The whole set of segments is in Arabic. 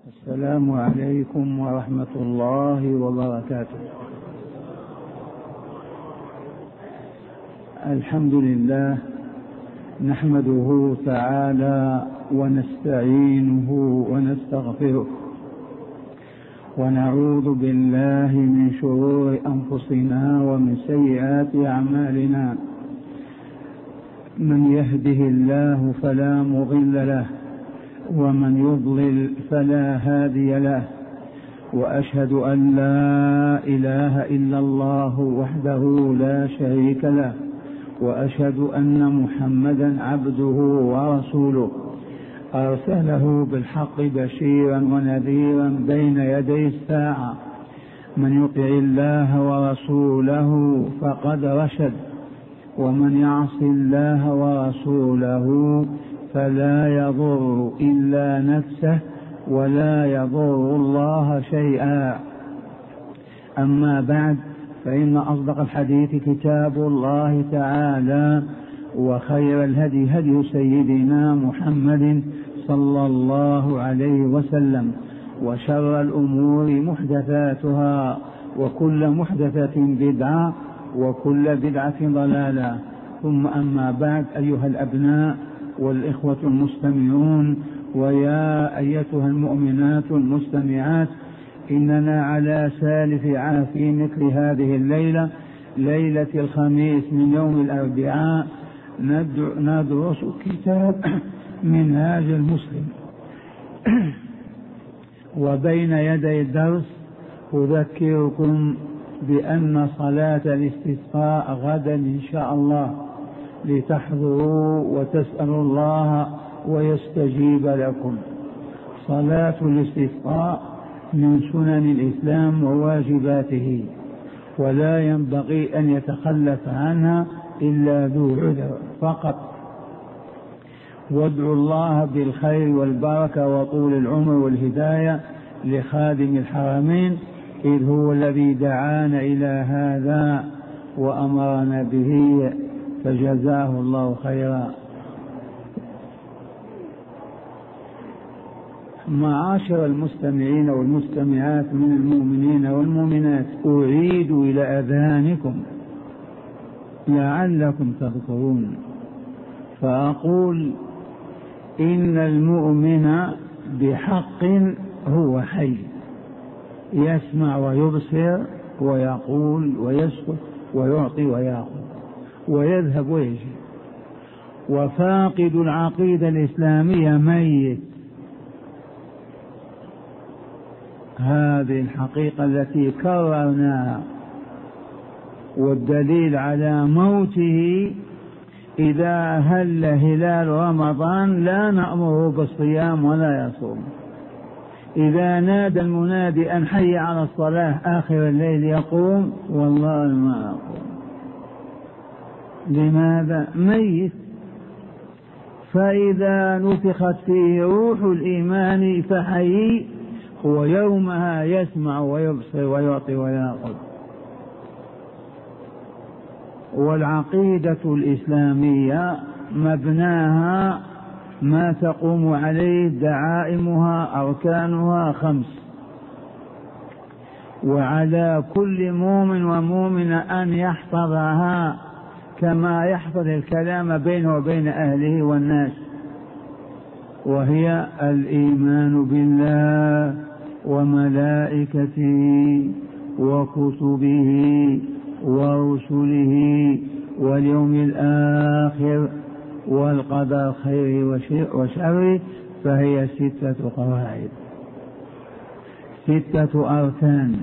السلام عليكم ورحمة الله وبركاته. الحمد لله نحمده تعالى ونستعينه ونستغفره ونعوذ بالله من شرور أنفسنا ومن سيئات أعمالنا. من يهده الله فلا مضل له ومن يضلل فلا هادي له، وأشهد أن لا إله إلا الله وحده لا شريك له، وأشهد أن محمدا عبده ورسوله أرسله بالحق بشيرا ونذيرا بين يدي الساعة. من يطع الله ورسوله فقد رشد، ومن يعص الله ورسوله فلا يضر إلا نفسه ولا يضر الله شيئا. أما بعد، فإن أصدق الحديث كتاب الله تعالى، وخير الهدي هدي سيدنا محمد صلى الله عليه وسلم، وشر الأمور محدثاتها، وكل محدثة بدعة، وكل بدعة ضلالة. ثم أما بعد، أيها الأبناء والإخوة المستمعون، ويا أيتها المؤمنات المستمعات، إننا على سالف في مثل هذه الليلة، ليلة الخميس من يوم الأربعاء، ندرس كتاب منهاج المسلم. وبين يدي الدرس أذكركم بأن صلاة الاستسقاء غدا إن شاء الله، لتحضروا وتسألوا الله ويستجيب لكم. صلاة الاستسقاء من سنن الإسلام وواجباته، ولا ينبغي أن يتخلف عنها إلا ذو عذر فقط. وادعوا الله بالخير والبركة وطول العمر والهداية لخادم الحرمين، إذ هو الذي دعانا إلى هذا وأمرنا به، فجزاه الله خيرا. معاشر المستمعين والمستمعات من المؤمنين والمؤمنات، أعيد إلى أذهانكم لعلكم تذكرون، فأقول: إن المؤمن بحق هو حي، يسمع ويبصر ويقول ويسكت ويعطي ويأخذ ويذهب ويجي. وفاقد العقيدة الإسلامية ميت. هذه الحقيقة التي كررناها، والدليل على موته إذا هل هلال رمضان لا نأمره بالصيام ولا يصوم. إذا نادى المنادي أن حي على الصلاة آخر الليل يقوم، والله ما يقوم. لماذا؟ ميت. فإذا نفخت فيه روح الإيمان فحي، هو يومها يسمع ويبصر ويعطي ويأخذ. والعقيدة الإسلامية مبناها ما تقوم عليه دعائمها أركانها 5، وعلى كل مؤمن ومؤمنة أن يحفظها كما يحفظ الكلام بينه وبين أهله والناس. وهي الإيمان بالله وملائكته وكتبه ورسله واليوم الآخر والقدر خير وشر. فهي 6 قواعد، 6 أركان.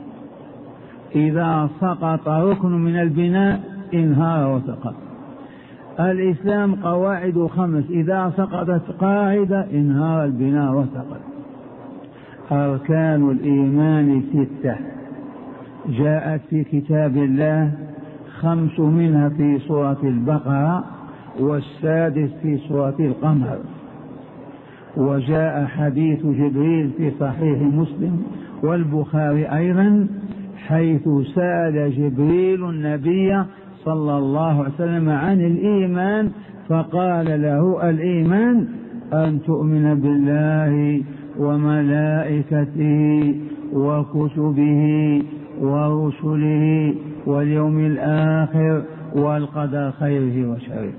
إذا سقط ركن من البناء انهار وسقط. الإسلام قواعد 5، إذا سقطت قاعدة انهار البناء وسقط. أركان الإيمان 6 جاءت في كتاب الله، 5 منها في سورة البقرة، والسادس في سورة القمر. وجاء حديث جبريل في صحيح مسلم والبخاري أيضا، حيث سأل جبريل النبي صلى الله عليه وسلم عن الإيمان، فقال له: الإيمان أن تؤمن بالله وملائكته وكتبه ورسله واليوم الآخر والقدر خيره وشره.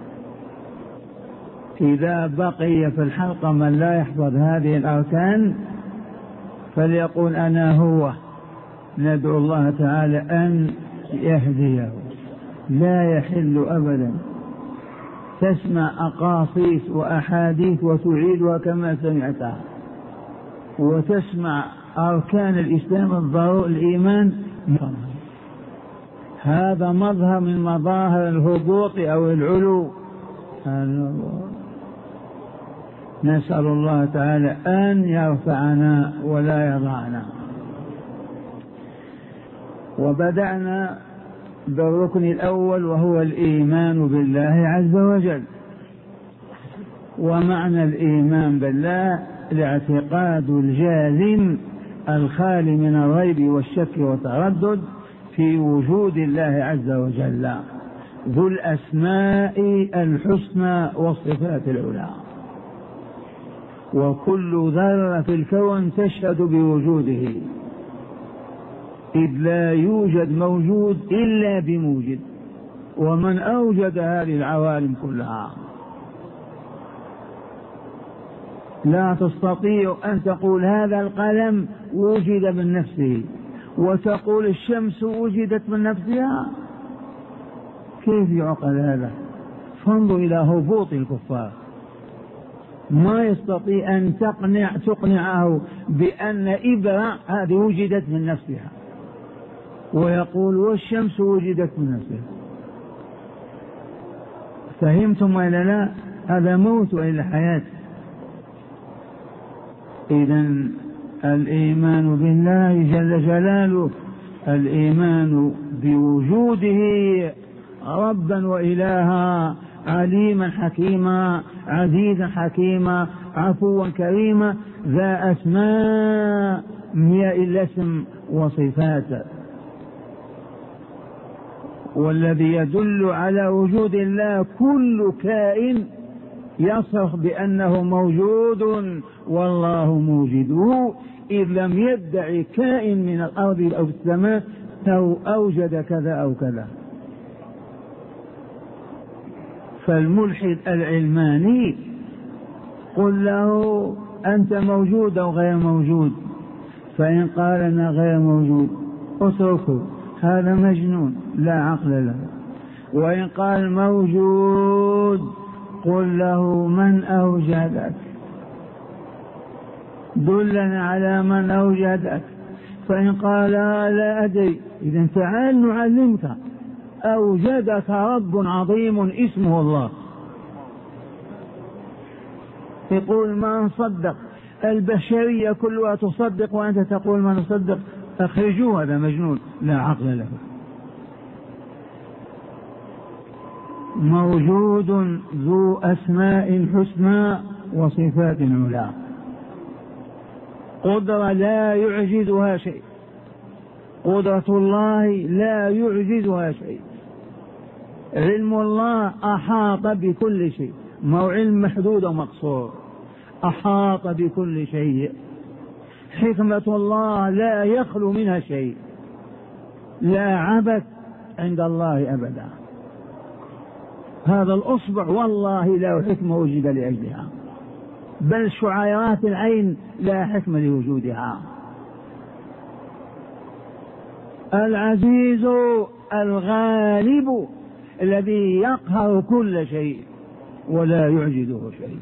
إذا بقي في الحلقة من لا يحفظ هذه الأركان فليقول أنا هو، ندعو الله تعالى أن يهديه. لا يحل أبدا تسمع أقاصيص وأحاديث وتعيدها كما سمعتها، وتسمع أركان الإسلام الإيمان، هذا مظهر من مظاهر الهبوط أو العلو. نسأل الله تعالى أن يرفعنا ولا يضعنا. وبدأنا بالركن الأول وهو الإيمان بالله عز وجل. ومعنى الإيمان بالله الاعتقاد الجازم الخالي من الريب والشك والتردد في وجود الله عز وجل ذو الأسماء الحسنى والصفات العلى، وكل ذرة في الكون تشهد بوجوده، إذ لا يوجد موجود إلا بموجد، ومن أوجد هذه العوالم كلها. لا تستطيع أن تقول هذا القلم وجد من نفسه وتقول الشمس وجدت من نفسها، كيف يعقل هذا؟ فانظر إلى هبوط الكفار، ما يستطيع أن تقنعه بأن إبرة هذه وجدت من نفسها، ويقول والشمس وجدت من نفسها. فهمتم ولا لا؟ هذا موت وإلا حياة. إذن الإيمان بالله جل جلاله، الإيمان بوجوده ربا وإلها، عليما حكيما، عزيزا حكيما، عفوا كريما، ذا أسماء 100 اسم وصفات. والذي يدل على وجود الله كل كائن يصرخ بأنه موجود والله موجده، إذ لم يدعي كائن من الأرض أو السماء أو أوجد كذا أو كذا. فالملحد العلماني قل له أنت موجود أو غير موجود، فإن قال أنا غير موجود اتركه، هذا مجنون لا عقل له. وإن قال موجود قل له من أوجدك، دلنا على من أوجدك. فإن قال لا أدري، إذن تعال نعلمك. أوجدك رب عظيم اسمه الله. يقول ما نصدق، البشرية كلها تصدق وأنت تقول ما نصدق، أخرجوه، هذا مجنون لا عقل له. موجود ذو أسماء حسنى وصفات علا، قدرة لا يعجزها شيء، قدرة الله لا يعجزها شيء. علم الله أحاط بكل شيء، ما هو علم محدود ومقصور، أحاط بكل شيء. حكمة الله لا يخلو منها شيء، لا عبث عند الله أبدا. هذا الأصبع والله لا حكمة وجد لأجلها، بل شعيرات العين لا حكمة لوجودها. العزيز الغالب الذي يقهر كل شيء ولا يعجزه شيء،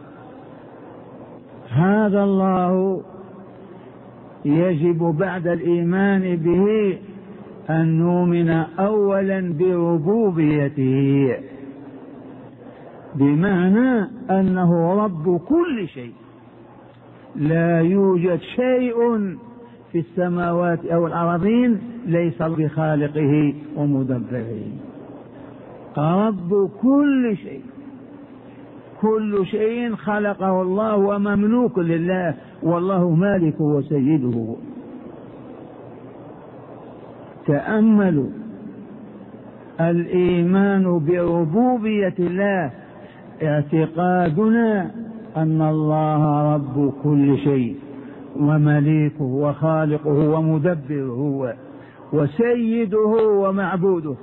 هذا الله يجب بعد الإيمان به أن نؤمن أولا بربوبيته، بمعنى أنه رب كل شيء، لا يوجد شيء في السماوات أو الأراضين ليس بخالقه ومدبره، رب كل شيء، كل شيء خلقه الله ومملوك لله، والله مالكه وسيده. تأملوا الإيمان بربوبية الله، اعتقادنا أن الله رب كل شيء ومليكه وخالقه ومدبره وسيده ومعبوده.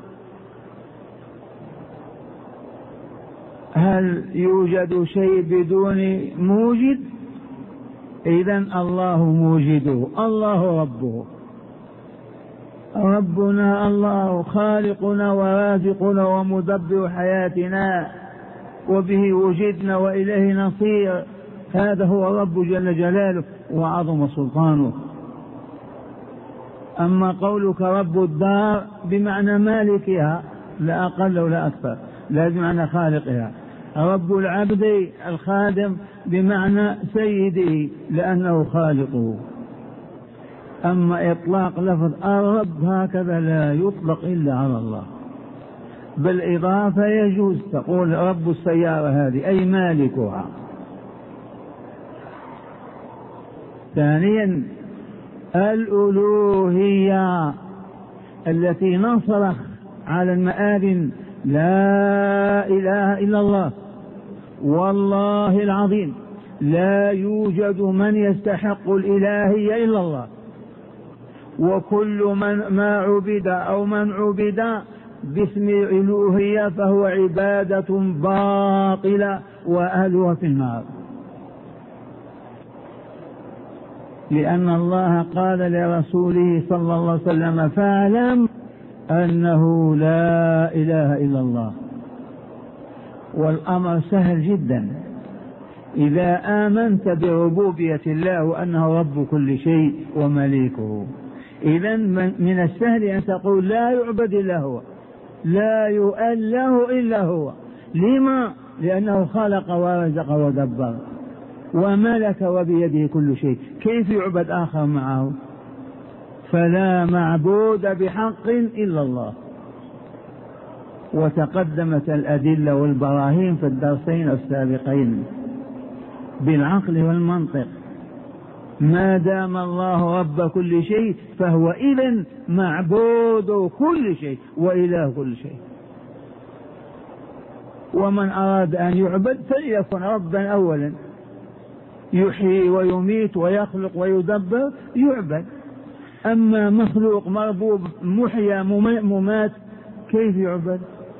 هل يوجد شيء بدون موجد؟ إذن الله موجده، الله ربه، ربنا الله خالقنا ورازقنا ومدبر حياتنا، وبه وجدنا وإليه نصير. هذا هو الرب جل جلاله وعظم سلطانه. أما قولك رب الدار بمعنى مالكها لا أقل ولا أكثر، لا بمعنى خالقها. رب العبد الخادم بمعنى سيده لأنه خالقه. أما إطلاق لفظ الرب هكذا لا يطلق إلا على الله، بالإضافة يجوز تقول رب السيارة هذه أي مالكها. ثانيا الألوهية التي نصرخ على المآذن لا إله إلا الله، والله العظيم لا يوجد من يستحق الإلهية إلا الله، وكل ما عبد أو من عبد باسم الألوهية فهو عبادة باطلة وأهلها في النار. لأن الله قال لرسوله صلى الله عليه وسلم فاعلم أنه لا إله إلا الله. والأمر سهل جدا، إذا آمنت بربوبية الله وأنه رب كل شيء ومليكه، إذن من السهل أن تقول لا يعبد إلا هو، لا يؤله إلا هو. لما؟ لأنه خلق ورزق ودبر وملك وبيده كل شيء، كيف يعبد آخر معه؟ فلا معبود بحق إلا الله. وتقدمت الأدلة والبراهين في الدرسين السابقين بالعقل والمنطق. ما دام الله رب كل شيء فهو إذن معبود كل شيء وإله كل شيء. ومن أراد أن يعبد فليكن ربا أولا، يحيي ويميت ويخلق ويدبر يعبد. أما مخلوق مربوب محيا ممات كيف يعبد؟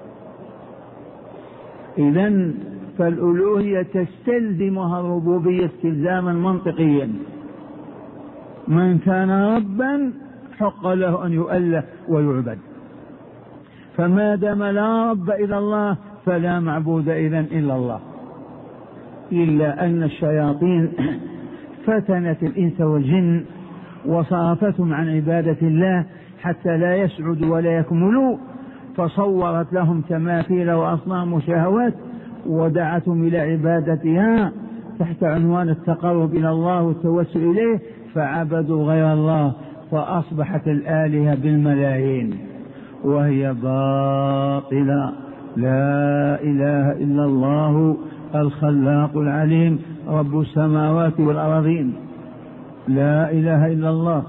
إذن فالألوهية تستلزمها الربوبية استلزاما منطقيا. من كان ربا حق له أن يؤله ويعبد، فما دام لا رب إلا الله فلا معبود إذن إلا الله. إلا أن الشياطين فتنت الإنس والجن وصرفتهم عن عبادة الله حتى لا يسعدوا ولا يكملوا، فصورت لهم تماثيل وأصنام وشهوات ودعتهم إلى عبادتها تحت عنوان التقرب إلى الله والتوسل إليه، فعبدوا غير الله فأصبحت الآلهة بالملايين وهي باطلة. لا إله إلا الله الخلاق العليم رب السماوات والأرضين، لا إله إلا الله.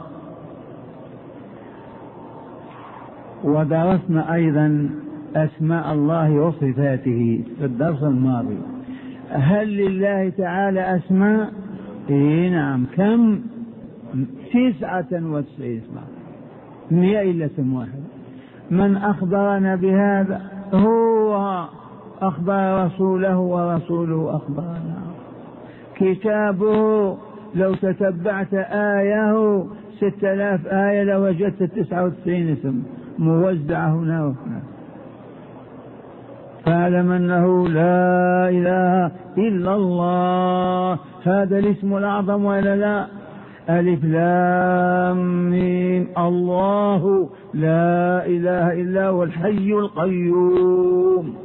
ودرسنا أيضا أسماء الله وصفاته في الدرس الماضي. هل لله تعالى أسماء؟ نعم. كم؟ 99 اسما، 100 إلا اسم واحد. من أخبرنا بهذا؟ هو أخبر رسوله ورسوله أخبرنا. كتابه لو تتبعت آيه 6000 آية لوجدت 99 اسم موزعة هنا وهنا. فاعلم أنه لا إله إلا الله، هذا الاسم الأعظم ولا لا؟ ألف لام ميم، الله لا إله إلا هو الحي القيوم.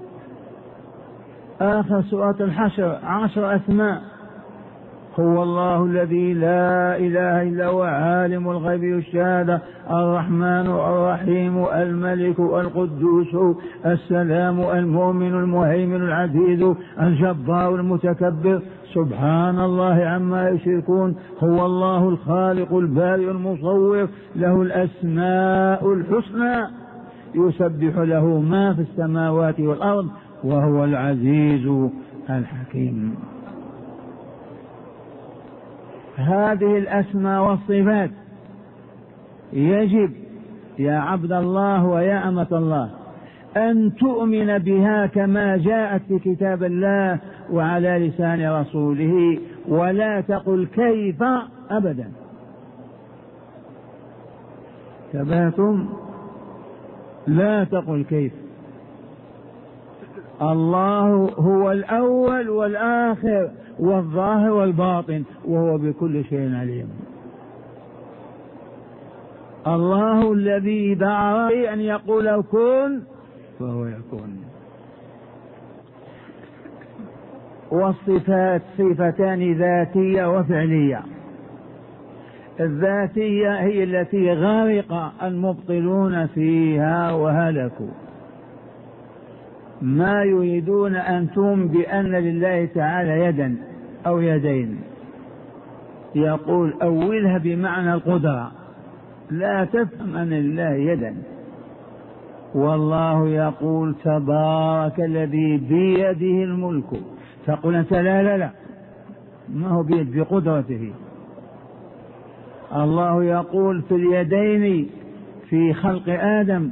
آخر سورة الحشر 10 أسماء. هو الله الذي لا إله إلا هو عالم الغيب والشهادة، الرحمن الرحيم الملك القدوس السلام المؤمن المهيمن العزيز الجبار المتكبر، سبحان الله عما يشركون. هو الله الخالق البارئ المصور، له الأسماء الحسنى، يسبح له ما في السماوات والأرض وهو العزيز الحكيم. هذه الأسماء والصفات يجب يا عبد الله ويا أمة الله أن تؤمن بها كما جاءت في كتاب الله وعلى لسان رسوله، ولا تقل كيف أبدا. تبهتم؟ لا تقل كيف. الله هو الأول والآخر والظاهر والباطن، وهو بكل شيء عليم. الله الذي إذا أراد أن يقول كن فهو يكون. والصفات صفتان ذاتية وفعلية. الذاتية هي التي غرق المبطلون فيها وهلكوا، ما يريدون أنتم بأن لله تعالى يدا أو يدين، يقول أولها بمعنى القدرة، لا تفهم أن لله يدا. والله يقول تبارك الذي بيده الملك، تقول أنت لا ما هو بيد، بقدرته. الله يقول في اليدين في خلق آدم،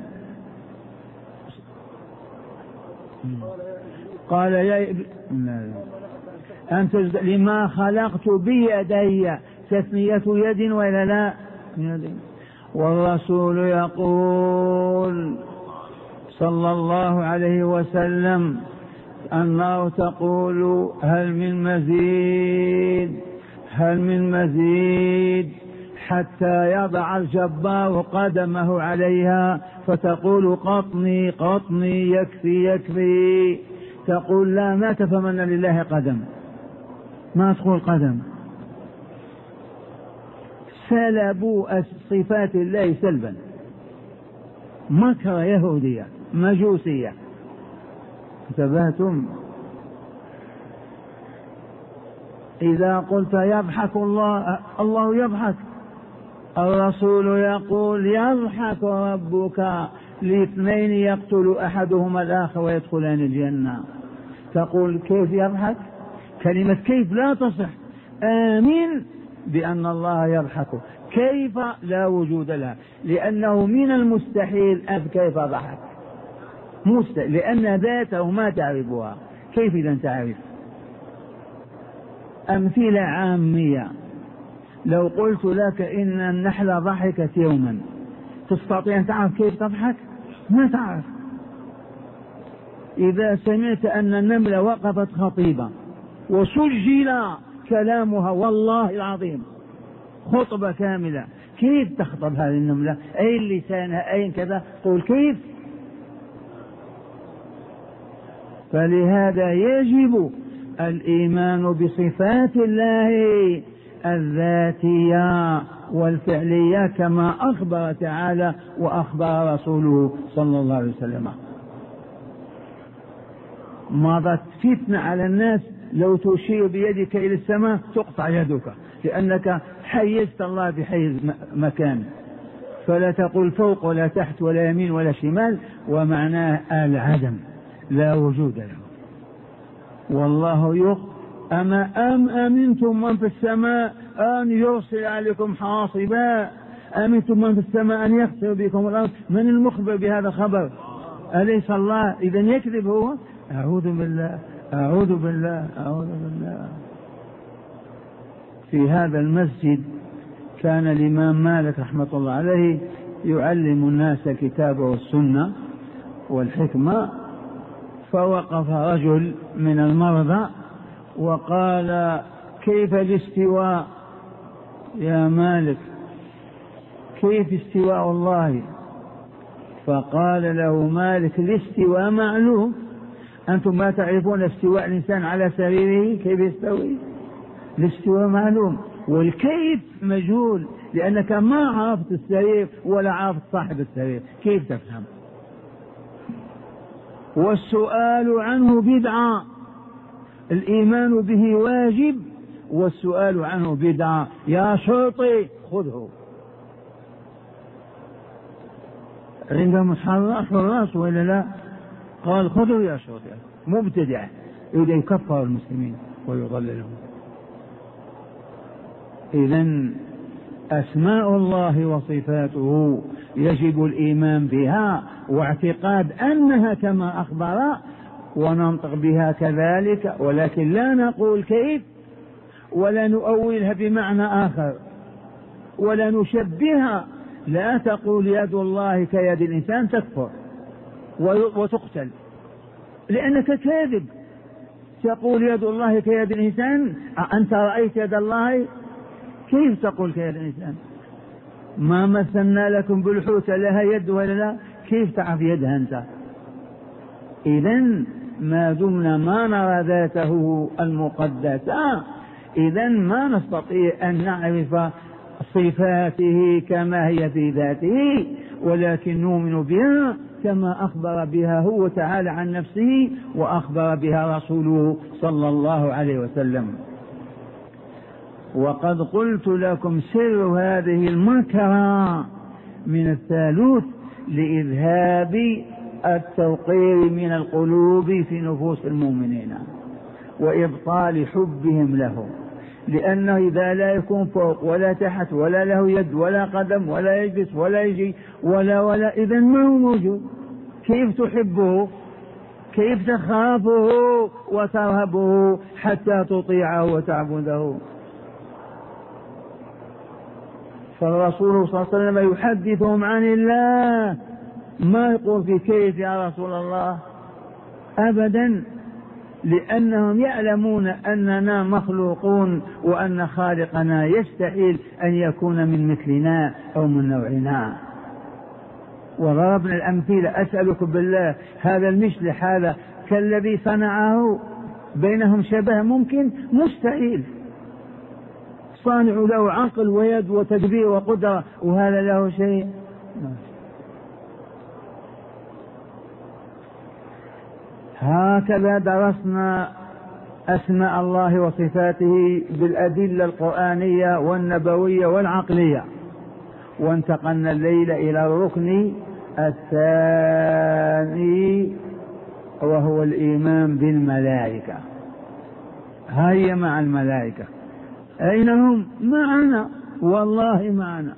قال يا أنت لما خلقت بيدي، تثنية يد ولا لا؟ والرسول يقول صلى الله عليه وسلم النار تقول هل من مزيد هل من مزيد، حتى يضع الجبار قدمه عليها فتقول قطني قطني يكفي يكفي. تقول لا، ما تفهمن لله قدم، ما تقول قدم. سلبوا صفات الله سلبا، مكر يهودية مجوسية. انتبهتم؟ إذا قلت يضحك الله، الله يضحك. الرسول يقول يضحك ربك لاثنين يقتل أحدهما الآخر ويدخلان الجنة. تقول كيف يضحك؟ كلمة كيف لا تصح. آمين بأن الله يضحك، كيف لا وجود لها، لأنه من المستحيل كيف ضحك، مستحيل، لأن ذاته ما تعرفها، كيف إذا تعرف؟ أمثلة عامية. لو قلت لك إن النحلة ضحكت يوما، تستطيع أن تعرف كيف تضحك؟ ما تعرف. إذا سمعت أن النملة وقفت خطيبة وسجل كلامها والله العظيم خطبة كاملة، كيف تخطب هذه النملة؟ أين لسانها؟ أين كذا؟ قول كيف. فلهذا يجب الإيمان بصفات الله الذاتية والفعلية كما أخبر تعالى وأخبر رسوله صلى الله عليه وسلم. مضت فتنة على الناس، لو تشير بيدك إلى السماء تقطع يدك، لأنك حيزت الله بحيز مكان، فلا تقول فوق ولا تحت ولا يمين ولا شمال، ومعناه العدم لا وجود له. والله أمنتم من في السماء أن يرسل عليكم حاصبا، أمنتم من في السماء أن يخسر بكم الأرض. من المخبر بهذا الخبر؟ أليس الله؟ إذن يكذب هو؟ أعوذ بالله أعوذ بالله أعوذ بالله. في هذا المسجد كان الإمام مالك رحمة الله عليه يعلم الناس الكتاب والسنة والحكمة، فوقف رجل من المرضى وقال كيف الاستواء يا مالك، كيف استواء الله؟ فقال له مالك الاستواء معلوم، أنتم ما تعرفون استواء الإنسان على سريره كيف يستوي؟ الاستواء معلوم، والكيف مجهول، لأنك ما عرفت السرير ولا عرفت صاحب السرير، كيف تفهم؟ والسؤال عنه بدعة، الإيمان به واجب والسؤال عنه بدعة. يا شرطي خذه. عندهم حراس ولا لا؟ قال خذوا يا شرطي، مبتدع يريد يكفر المسلمين ويضللهم. إذن أسماء الله وصفاته يجب الإيمان بها واعتقاد أنها كما أخبر وننطق بها كذلك، ولكن لا نقول كيف ولا نؤولها بمعنى آخر ولا نشبهها. لا تقول يد الله كيد الإنسان تكفر وتقتل لأنك كاذب. تقول يد الله كيد الإنسان، أنت رأيت يد الله؟ كيف تقول كيد الإنسان؟ ما مثلنا لكم بالحوت لها يد ولا لا؟ كيف تعرف يدها أنت؟ إذن ما دمنا ما نرى ذاته المقدسة إذن ما نستطيع أن نعرف صفاته كما هي في ذاته، ولكن نؤمن بها كما أخبر بها هو تعالى عن نفسه وأخبر بها رسوله صلى الله عليه وسلم. وقد قلت لكم سر هذه المكرة من الثالوث لإذهاب التوقير من القلوب في نفوس المؤمنين وإبطال حبهم له، لأنه إذا لا يكون فوق ولا تحت ولا له يد ولا قدم ولا يجلس ولا يجي ولا إذن ما هو موجود. كيف تحبه؟ كيف تخافه وترهبه حتى تطيعه وتعبده؟ فالرسول صلى الله عليه وسلم يحدثهم عن الله، ما يقول في كيف يا رسول الله أبدا، لأنهم يعلمون أننا مخلوقون وأن خالقنا يستحيل أن يكون من مثلنا أو من نوعنا. وضربنا الأمثلة، أسألكم بالله هذا المشلح هذا كالذي صنعه بينهم شبه ممكن؟ مستحيل. صانع له عقل ويد وتدبير وقدرة وهذا له شيء. هكذا درسنا أسماء الله وصفاته بالأدلة القرآنية والنبوية والعقلية، وانتقلنا الليلة إلى الركن الثاني وهو الإيمان بالملائكة. هيا مع الملائكة. أين هم؟ معنا، والله معنا.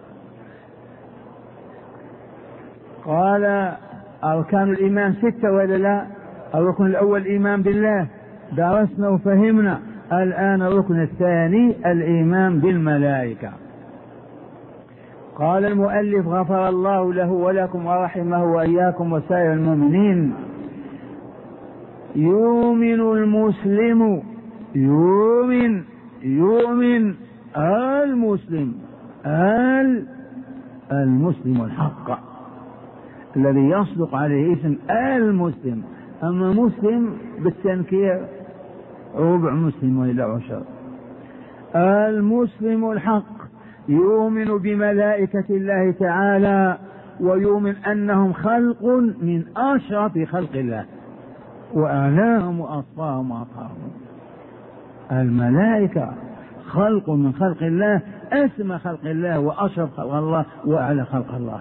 قال أركان الإيمان 6 ولا لا؟ الركن الأول الإيمان بالله درسنا وفهمنا. الآن الركن الثاني الإيمان بالملائكة. قال المؤلف غفر الله له ولكم ورحمه وإياكم وسائر المؤمنين: يؤمن المسلم يؤمن المسلم الحق الذي يصدق عليه اسم المسلم. أما مسلم بالتنكير ربع مسلم وإلا عشر. المسلم الحق يؤمن بملائكة الله تعالى ويؤمن أنهم خلق من أشرف خلق الله وأعلاهم وأصفاهم وأطهرهم. الملائكة خلق من خلق الله، أسمى خلق الله وأشرف خلق الله وأعلى خلق الله.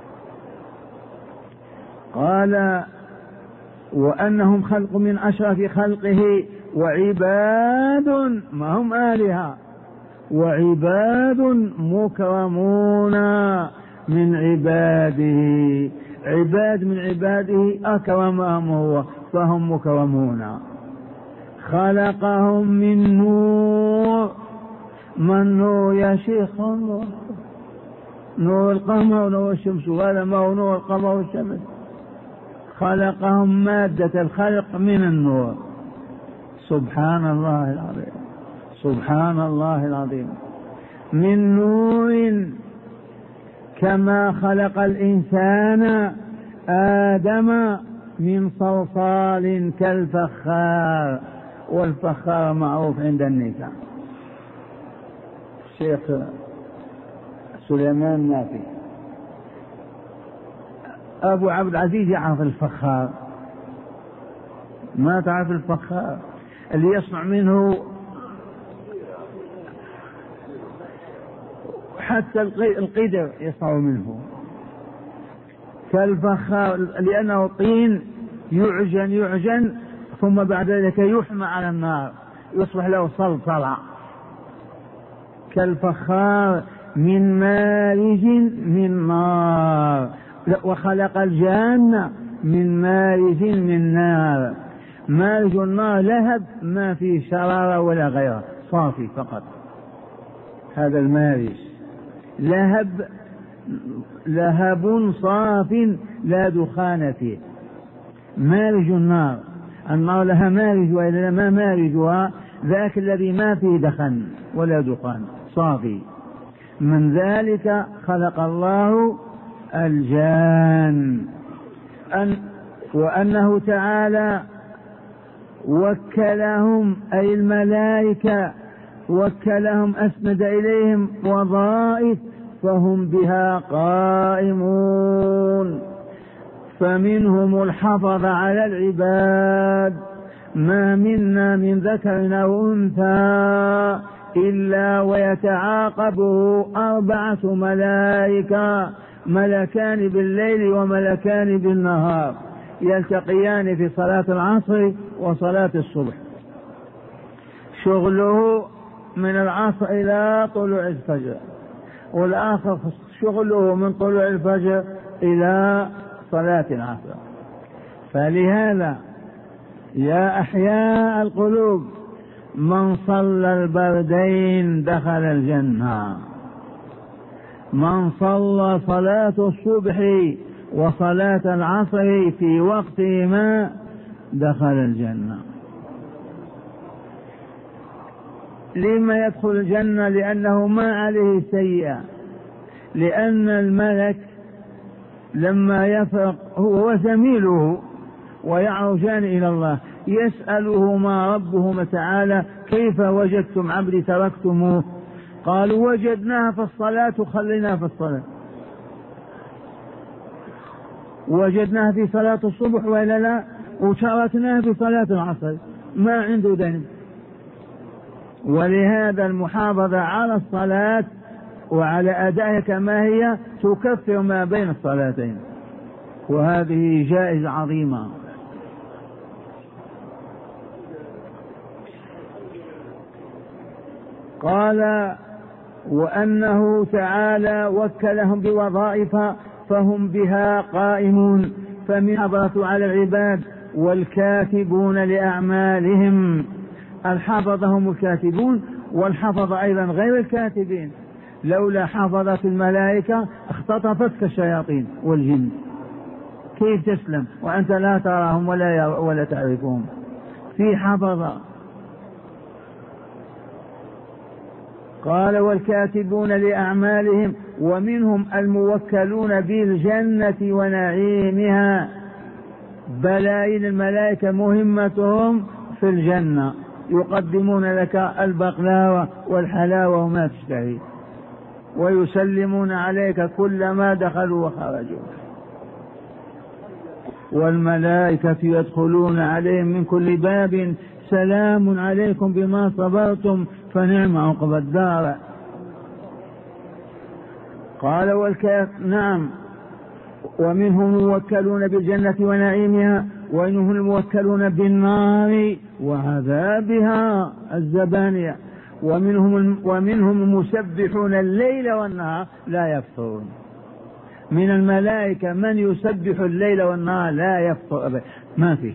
قال وأنهم خلق من أشرف خلقه وعباد ما هم آلهة، وعباد مكرمون من عباده، عباد من عباده أكرمهم هو فهم مكرمون. خلقهم من نور. ما النور يا شيخ؟ نور القمر ونور الشمس، وهذا ما هو نور القمر والشمس. خلقهم مادة الخلق من النور. سبحان الله العظيم، سبحان الله العظيم. من نور كما خلق الإنسان آدم من صلصال كالفخار، والفخار معروف عند النساء. الشيخ سليمان نافي أبو عبد العزيز يعرف الفخار. ما تعرف الفخار اللي يصنع منه حتى القدر يصنع منه كالفخار، لأنه طين يعجن ثم بعد ذلك يحمى على النار يصبح له صلصلة كالفخار من مارج من نار، وخلق الجنة من مارج من نار. مارج النار لهب ما فيه شرارة ولا غيره، صافي فقط، هذا المارج. لهب صاف لا دخان فيه. مارج النار، النار لها مارج وإلا ما مارجها ذاك الذي ما فيه دخن ولا دخان، صافي. من ذلك خلق الله الجان. وأنه تعالى وكلهم أي الملائكة وكلهم، أسند إليهم وظائف فهم بها قائمون. فمنهم الحفظ على العباد، ما منا من ذكر أو أنثى إلا ويتعاقبه 4 ملائكة، ملكان بالليل وملكان بالنهار، يلتقيان في صلاة العصر وصلاة الصبح. شغله من العصر إلى طلوع الفجر، والآخر شغله من طلوع الفجر إلى صلاة العصر. فلهذا يا أحياء القلوب، من صلى البردين دخل الجنة، من صلى صلاة الصبح وصلاة العصر في وقتهما دخل الجنة. لما يدخل الجنة؟ لأنه ما عليه سيئة، لأن الملك لما يفرق هو وزميله ويعرجان إلى الله يسألهما ربهما تعالى: كيف وجدتم عبدي تركتموه؟ قالوا: وجدناها في الصلاة وخليناها في الصلاة، وجدناها في صلاة الصبح وإلا لا، وتركناها في صلاة العصر، ما عنده ذنب. ولهذا المحافظة على الصلاة وعلى أدائها كما هي تكفر ما بين الصلاتين، وهذه جائزة عظيمة. قال: وأنه تعالى وكلهم بوظائف فهم بها قائمون. فمن حفظة على العباد والكاتبون لأعمالهم، الحفظة هم الكاتبون، والحفظ أيضا غير الكاتبين. لولا حفظت الملائكة اختطفتك الشياطين والجن، كيف تسلم وأنت لا تراهم ولا تعرفهم؟ في حفظة. قال: والكاتبون لأعمالهم، ومنهم الموكلون بالجنة ونعيمها. بلايين الملائكة مهمتهم في الجنة، يقدمون لك البقلاوة والحلاوة وما تشتهي، ويسلمون عليك كلما دخلوا وخرجوا. والملائكة يدخلون عليهم من كل باب: سلام عليكم بما صبرتم فنعم عقبى الدار. قال: نعم. ومنهم الموكلون بالجنة ونعيمها، ومنهم الموكلون بالنار وعذابها الزبانية، ومنهم المسبحون الليل والنهار لا يفترون. من الملائكة من يسبح الليل والنهار لا يفتر أبدا، ما فيه،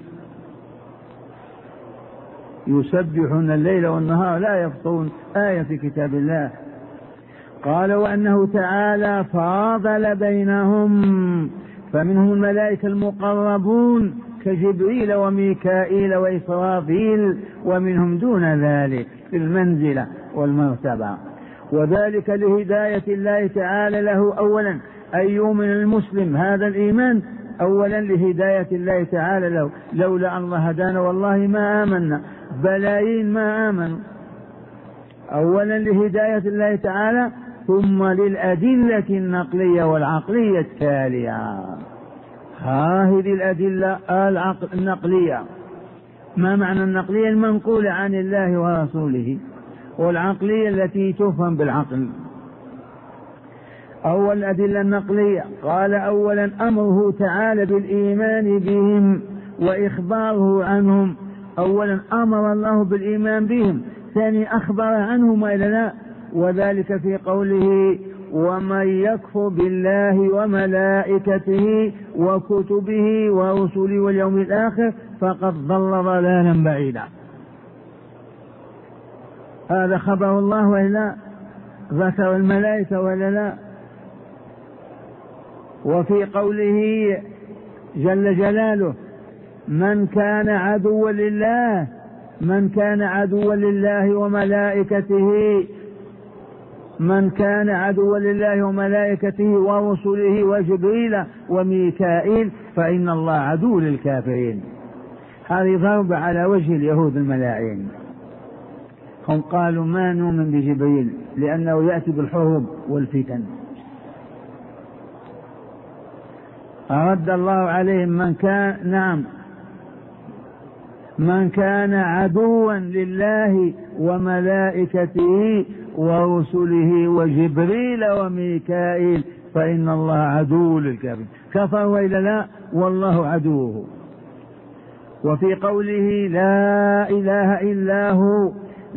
يسبحون الليل والنهار لا يفترون، آية في كتاب الله. قال: وأنه تعالى فاضل بينهم، فمنهم الملائكة المقربون كجبريل وميكائيل وإسرافيل، ومنهم دون ذلك في المنزلة والمرتبة، وذلك لهداية الله تعالى له أولا أن يؤمن المسلم هذا الإيمان، أولا لهداية الله تعالى له. لولا الله هدانا والله ما آمنا، بلايين ما آمنوا. أولا لهداية الله تعالى، ثم للأدلة النقلية والعقلية التالية. هذه الأدلة النقلية. ما معنى النقلية؟ المنقولة عن الله ورسوله، والعقلية التي تفهم بالعقل. أول الأدلة النقلية، قال: أولا أمره تعالى بالإيمان بهم وإخباره عنهم. أولا أمر الله بالإيمان بهم، ثاني أخبر عنهم وإلا لا، وذلك في قوله ومن يكفر بالله وملائكته وكتبه ورسله واليوم الآخر فقد ضل ضلالا بعيدا. هذا خبر الله ولا ذكر الملائكة ولا لا؟ وفي قوله جل جلاله من كان عدوا لله وملائكته ورسله وجبريل وميكائيل فإن الله عدو للكافرين. هذه ضرب على وجه اليهود الملاعين. هم قالوا ما نؤمن بجبريل لأنه يأتي بالحروب والفتن. أرد الله عليهم من كان عدوا لله وملائكته ورسله وجبريل وميكائيل فإن الله عدو للكافرين. كفر وإلا لا؟ والله عدوه. وفي قوله لا إله إلا هو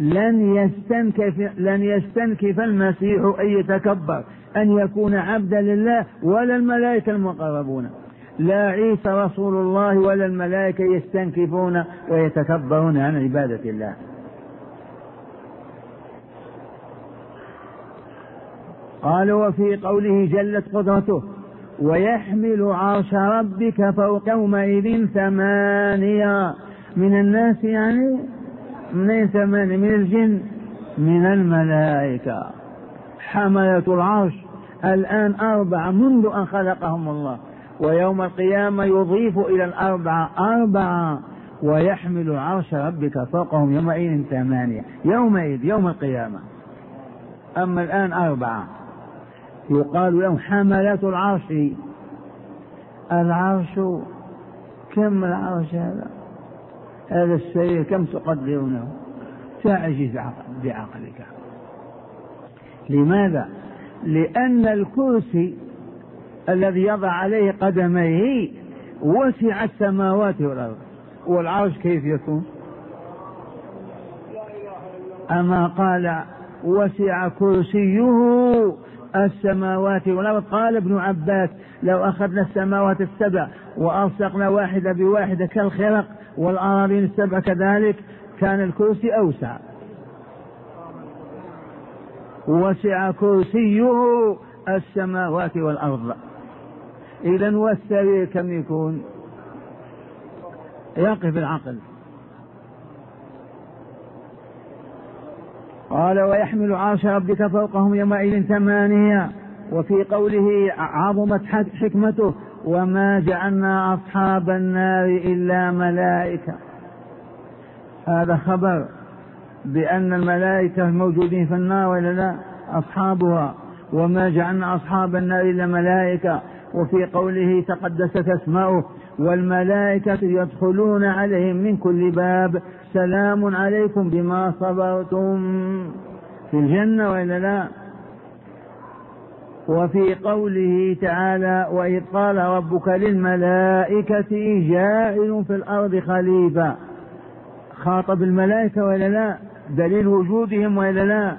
لن يستنكف المسيح أن يتكبر أن يكون عبدا لله ولا الملائكة المقربون. لا عيسى رسول الله ولا الملائكة يستنكفون ويتكبرون عن عبادة الله. قال وفي قوله جلت قدرته ويحمل عرش ربك فوق يومئذ 8 من الناس، يعني من 8 من الجن من الملائكة. حملة العرش الآن 4 منذ أن خلقهم الله، ويوم القيامة يضيف إلى 4 ويحمل عرش ربك فوقهم يومئذ 8 يوم القيامة. أما الآن 4 يقال لهم حملة العرش. العرش كم العرش هذا السرير كم تقدرونه؟ تعجز بعقلك. لماذا؟ لأن الكرسي الذي يضع عليه قدميه وسع السماوات والأرض، والعرش كيف يكون؟ أما قال وسع كرسيه السماوات والأرض. قال ابن عباس لو أخذنا السماوات 7 وألصقنا واحدة بواحدة كالخرق والأراضين 7 كذلك كان الكرسي أوسع. وسع كرسيه السماوات والأرض. إذن والسرير كم يكون؟ يقف العقل. قال ويحمل عرش ربك فوقهم يومئذ 8. وفي قوله عظمت حكمته وما جعلنا أصحاب النار إلا ملائكة. هذا خبر بأن الملائكة موجودين في النار ولا لا؟ أصحابها. وما جعلنا أصحاب النار إلا ملائكة. وفي قوله تقدست اسماؤه والملائكة يدخلون عليهم من كل باب سلام عليكم بما صبرتم في الجنة وإلا لا؟ وفي قوله تعالى وإذ قال ربك للملائكة جاعل في الأرض خليفة. خاطب الملائكة وإلا لا؟ دليل وجودهم وإلا لا؟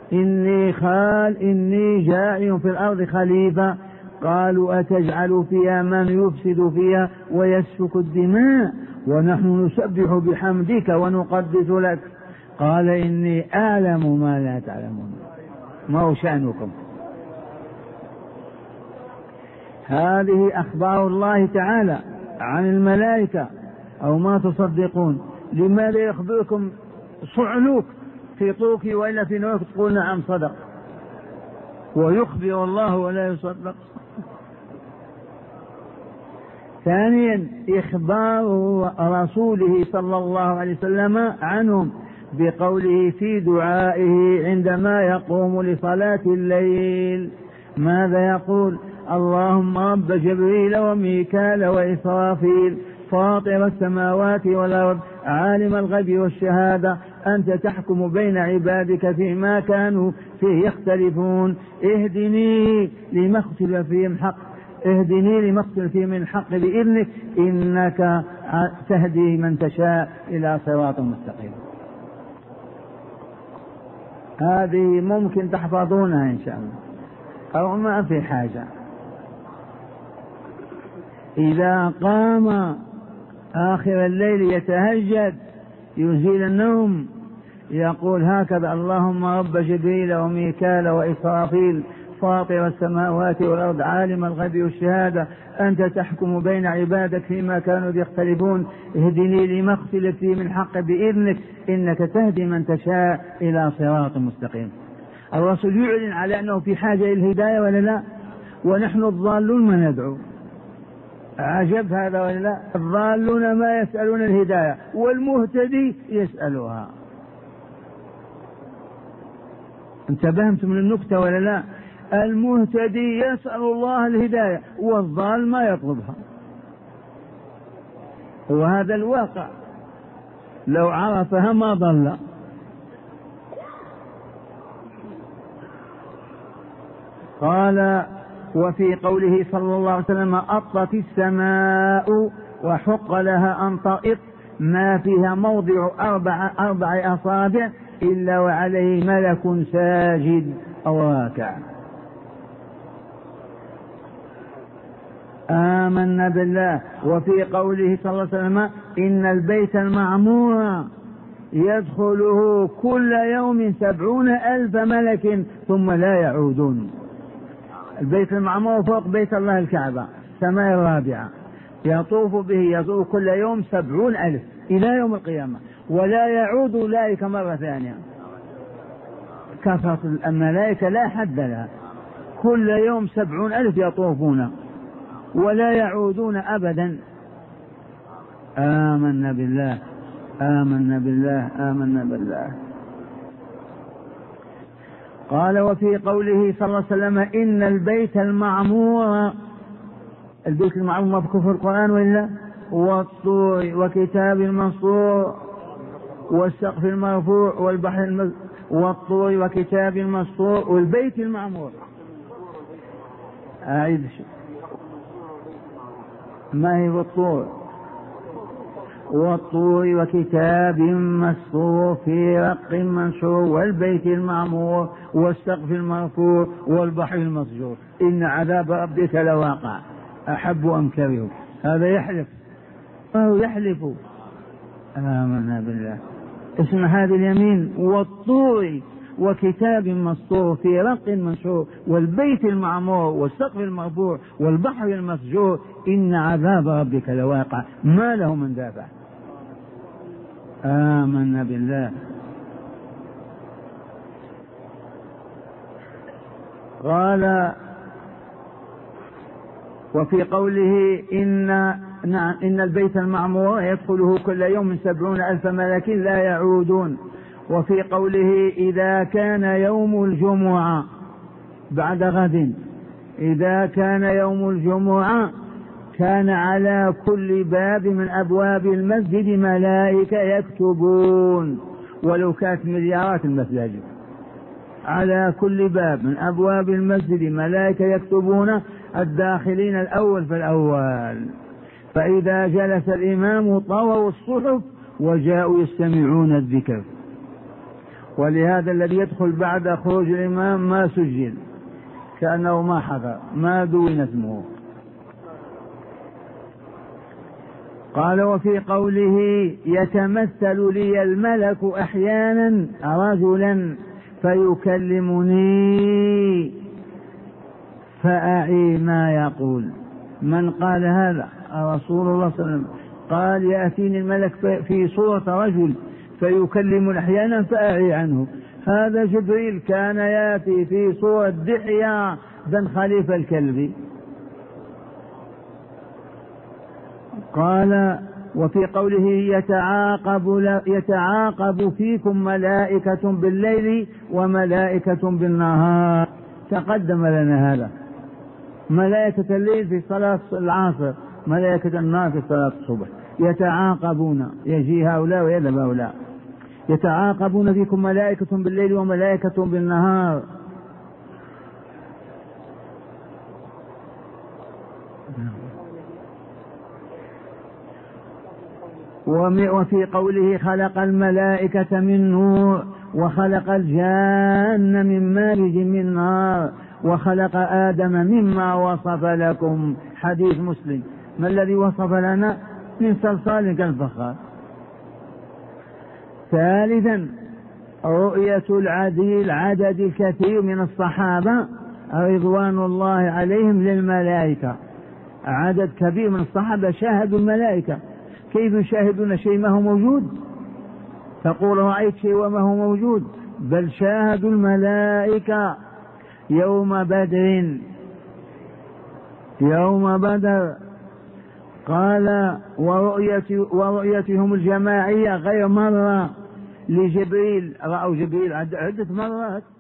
إني جاعل في الأرض خليفة. قالوا أتجعل فيها من يفسد فيها ويسفك الدماء ونحن نسبح بحمدك ونقدس لك. قال إني أعلم ما لا تعلمون. ما هو شأنكم؟ هذه أخبار الله تعالى عن الملائكة أو ما تصدقون؟ لماذا يخبركم صعلوك في طوكي وإلا في نوك تقول نعم صدق، ويخبر الله ولا يصدق؟ ثانيا إخبار رسوله صلى الله عليه وسلم عنهم بقوله في دعائه عندما يقوم لصلاة الليل ماذا يقول؟ اللهم رب جبريل وميكال وإسرافيل فاطر السماوات والأرض عالم الغيب والشهادة أنت تحكم بين عبادك فيما كانوا فيه يختلفون اهدني لما اختلف فيه من حق بإذنك إنك تهدي من تشاء إلى صراط مستقيم. هذه ممكن تحفظونها إن شاء الله أو ما في حاجة. إذا قام آخر الليل يتهجد يزيل النوم يقول هكذا: اللهم رب جبريل وميكال وإسرافيل فاطر السماوات والأرض عالم الغيب والشهادة أنت تحكم بين عبادك فيما كانوا يختلفون اهدني لما اختلف فيه من حق بإذنك إنك تهدي من تشاء إلى صراط مستقيم. الرسول يعلن على أنه في حاجة إلى الهداية ولا لا؟ ونحن الضالون ما ندعو. عجب هذا ولا لا؟ الضالون ما يسألون الهداية والمهتدي يسألها. انتبهتم للنكتة ولا لا؟ المهتدي يسأل الله الهداية والضال ما يطلبها. وهذا الواقع، لو عرفها ما ضل. قال: وفي قوله صلى الله عليه وسلم: أطت السماء وحق لها أن تطئ ما فيها موضع أربع أصابع إلا وعليه ملك ساجد أو راكع. آمنا بالله. وفي قوله صلى الله عليه وسلم: إن البيت المعمور يدخله كل يوم 70,000 ملك ثم لا يعودون. البيت المعمور فوق بيت الله الكعبة السماء الرابعة، يطوف به يزور كل يوم 70,000 إلى يوم القيامة ولا يعود أولئك مرة ثانية. كثرة الملائكة لا حد لها، كل يوم 70,000 يطوفون ولا يعودون أبدا. آمنا بالله آمنا بالله آمنا بالله. قال: وفي قوله صلى الله عليه وسلم: إن البيت المعمور، البيت المعمور مذكور في القرآن ولا؟ والطور وكتاب مسطور والسقف المرفوع والبحر والطور وكتاب مسطور والبيت المعمور. أعيد ما هي والطور؟ والطور وكتاب مسطور في رق منشور والبيت المعمور والسقف المرفوع والبحر المسجور إن عذاب ربك لواقع أحب أم كره. هذا يحلف، فهو يحلف. آمنا بالله. اسم هذه اليمين: والطور وكتاب مسطور في رق منشور والبيت المعمور والسقف المرفوع والبحر المسجور إن عذاب ربك لواقع ما له من دافع. آمنا بالله. قال: وفي قوله إن البيت المعمور يدخله كل يوم 70,000 ملك لا يعودون. وفي قوله: إذا كان يوم الجمعة بعد غد، إذا كان يوم الجمعة كان على كل باب من أبواب المسجد ملائكة يكتبون، ولو كانت مليارات المساجد، على كل باب من أبواب المسجد ملائكة يكتبون الداخلين الأول فالأول. فإذا جلس الإمام طووا الصحف وجاءوا يستمعون الذكر. ولهذا الذي يدخل بعد خروج الإمام ما سجل، كأنه ما حضر، ما دون اسمه. قال: وفي قوله: يتمثل لي الملك أحيانا رجلا فيكلمني فأعي ما يقول. من قال هذا؟ رسول الله صلى الله عليه وسلم قال: يأتيني الملك في صورة رجل فيكلم أحيانا فأعي عنه. هذا جبريل كان يأتي في صورة دحية بن خليفة الكلبي. قال: وفي قوله: يتعاقب فيكم ملائكة بالليل وملائكة بالنهار. تقدم لنا هذا، ملائكة الليل في صلاة العصر، ملائكة النهار في صلاة الصبح، يتعاقبون، يجي هؤلاء ويذهب هؤلاء. يتعاقبون فيكم ملائكة بالليل وملائكة بالنهار. وفي قوله: خلق الملائكة من نور وخلق الجان من مارج من نار وخلق آدم مما وصف لكم. حديث مسلم. ما الذي وصف لنا؟ من صلصال كالفخار. ثالثا رؤية العدد الكثير من الصحابة رضوان الله عليهم للملائكة. عدد كبير من الصحابة شاهدوا الملائكة. كيف يشاهدون شيء ما هو موجود؟ تقول رأيت شيء وما هو موجود؟ بل شاهدوا الملائكة يوم بدر. قال ورؤيتهم الجماعية غير مرة لجبريل. رأوا جبريل عدة مرات